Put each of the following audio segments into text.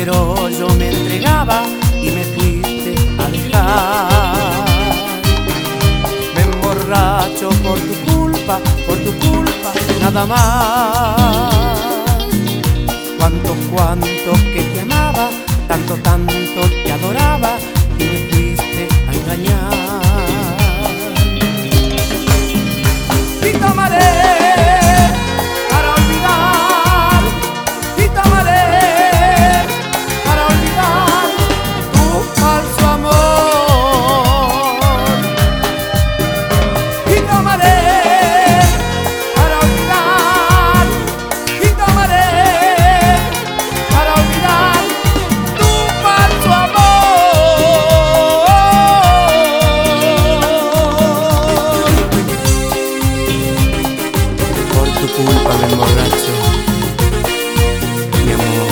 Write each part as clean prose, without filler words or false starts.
entero yo me entregaba y me fuiste a dejar. Me emborracho por tu culpa, nada más. Cuánto que te amaba, tanto te adoraba y me fuiste a engañar. Y tomaré para olvidar, y tomaré para olvidar tu falso amor. Y tomaré para olvidar, y tomaré para olvidar tu falso amor. Por tu culpa me emborracho, mi amor.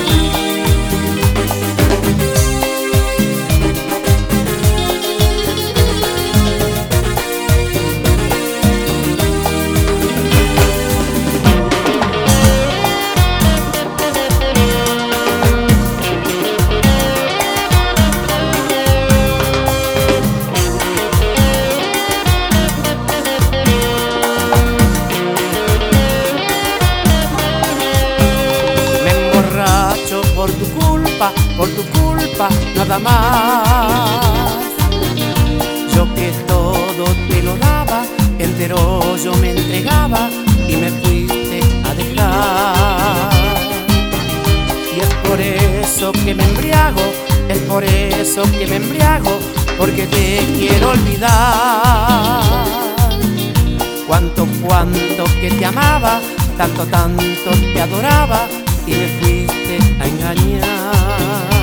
Por tu culpa, nada más. Yo que todo te lo daba, entero yo me entregaba y me fuiste a dejar. Y es por eso que me embriago, es por eso que me embriago, porque te quiero olvidar. Cuánto que te amaba, tanto te adoraba y me fuiste a engañar.